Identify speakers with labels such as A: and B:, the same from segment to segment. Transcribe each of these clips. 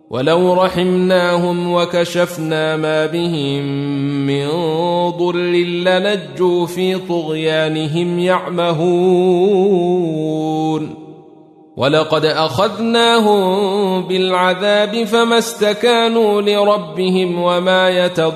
A: ولو رحمناهم وكشفنا ما بهم من ضر لنجوا في طغيانهم يعمهون ولقد أخذناهم بالعذاب فما استكانوا لربهم وما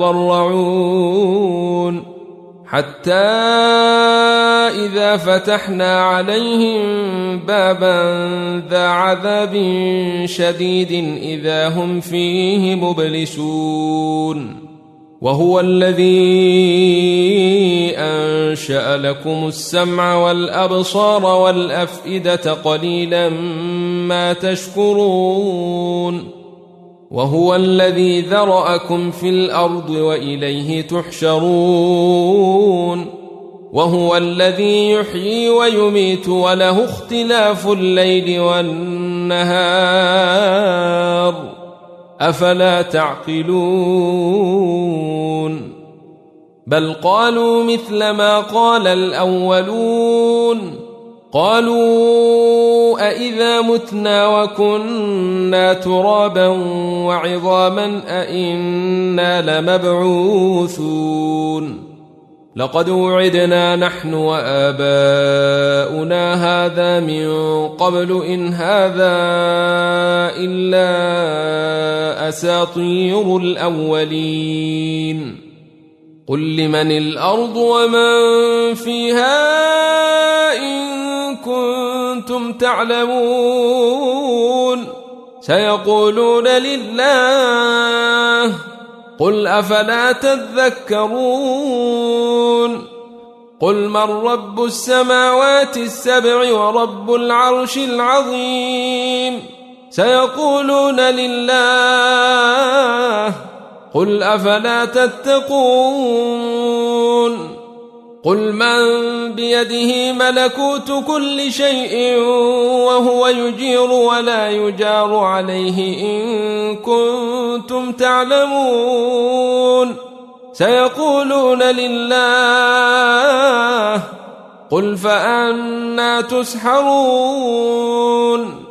A: يتضرعون حتى إذا فتحنا عليهم بابا ذا عذاب شديد إذا هم فيه مبلسون وهو الذي أنشأ لكم السمع والأبصار والأفئدة قليلا ما تشكرون وهو الذي ذرأكم في الأرض وإليه تحشرون وهو الذي يحيي ويميت وله اختلاف الليل والنهار أفلا تعقلون بل قالوا مثل ما قال الأولون قالوا أإذا متنا وكنا ترابا وعظاما أإنا لمبعوثون لقد وعدنا نحن وآباؤنا هذا من قبل إن هذا إلا أساطير الأولين قل لمن الأرض ومن فيها إن كنتم تعلمون سيقولون لله قل أفلا تذكرون قل من رب السماوات السبع ورب العرش العظيم سيقولون لله قل أفلا تتقون قل من بيده ملكوت كل شيء وهو يجير ولا يجار عليه إن كنتم تعلمون سيقولون لله قل فأنى تسحرون